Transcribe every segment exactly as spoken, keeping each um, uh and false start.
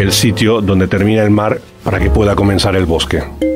el sitio donde termina el mar para que pueda comenzar el bosque.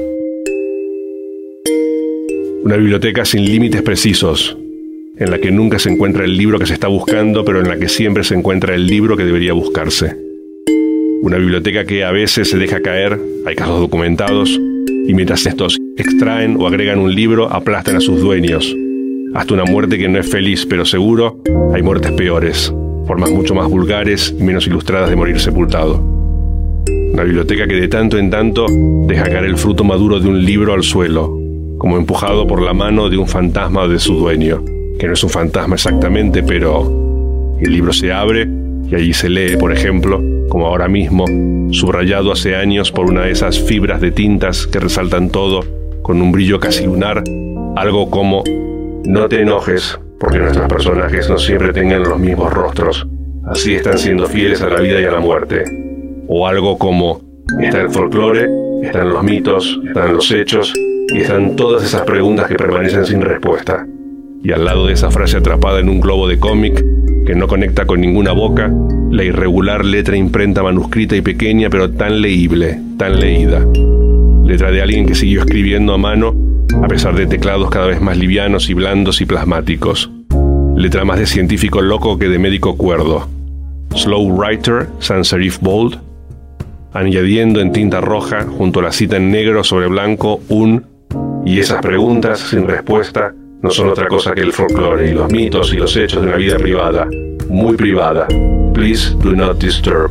Una biblioteca sin límites precisos, en la que nunca se encuentra el libro que se está buscando, pero en la que siempre se encuentra el libro que debería buscarse. Una biblioteca que a veces se deja caer, hay casos documentados, y mientras estos extraen o agregan un libro, aplastan a sus dueños. Hasta una muerte que no es feliz, pero seguro, hay muertes peores, formas mucho más vulgares y menos ilustradas de morir sepultado. Una biblioteca que de tanto en tanto deja caer el fruto maduro de un libro al suelo, como empujado por la mano de un fantasma o de su dueño, que no es un fantasma exactamente, pero el libro se abre y allí se lee, por ejemplo, como ahora mismo, subrayado hace años por una de esas fibras de tintas que resaltan todo con un brillo casi lunar, algo como: no te enojes, porque nuestros personajes no siempre tengan los mismos rostros, así están siendo fieles a la vida y a la muerte. O algo como: está el folclore, están los mitos, están los hechos, y están todas esas preguntas que permanecen sin respuesta. Y al lado de esa frase atrapada en un globo de cómic, que no conecta con ninguna boca, la irregular letra imprenta manuscrita y pequeña, pero tan leíble, tan leída. Letra de alguien que siguió escribiendo a mano, a pesar de teclados cada vez más livianos y blandos y plasmáticos. Letra más de científico loco que de médico cuerdo. Slow writer, sans serif bold, añadiendo en tinta roja, junto a la cita en negro sobre blanco, un: y esas preguntas sin respuesta no son otra cosa que el folclore y los mitos y los hechos de una vida privada, muy privada. Please do not disturb.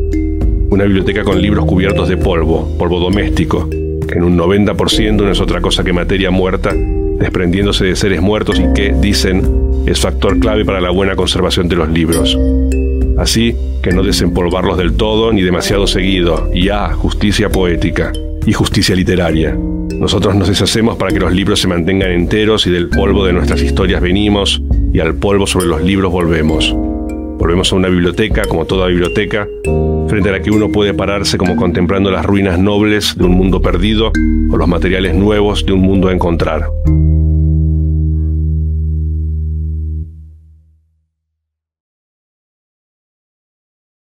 Una biblioteca con libros cubiertos de polvo, polvo doméstico, que en un noventa por ciento no es otra cosa que materia muerta, desprendiéndose de seres muertos y que, dicen, es factor clave para la buena conservación de los libros. Así que no desempolvarlos del todo ni demasiado seguido, y ah, justicia poética y justicia literaria. Nosotros nos deshacemos para que los libros se mantengan enteros y del polvo de nuestras historias venimos y al polvo sobre los libros volvemos. Volvemos a una biblioteca, como toda biblioteca, frente a la que uno puede pararse como contemplando las ruinas nobles de un mundo perdido o los materiales nuevos de un mundo a encontrar.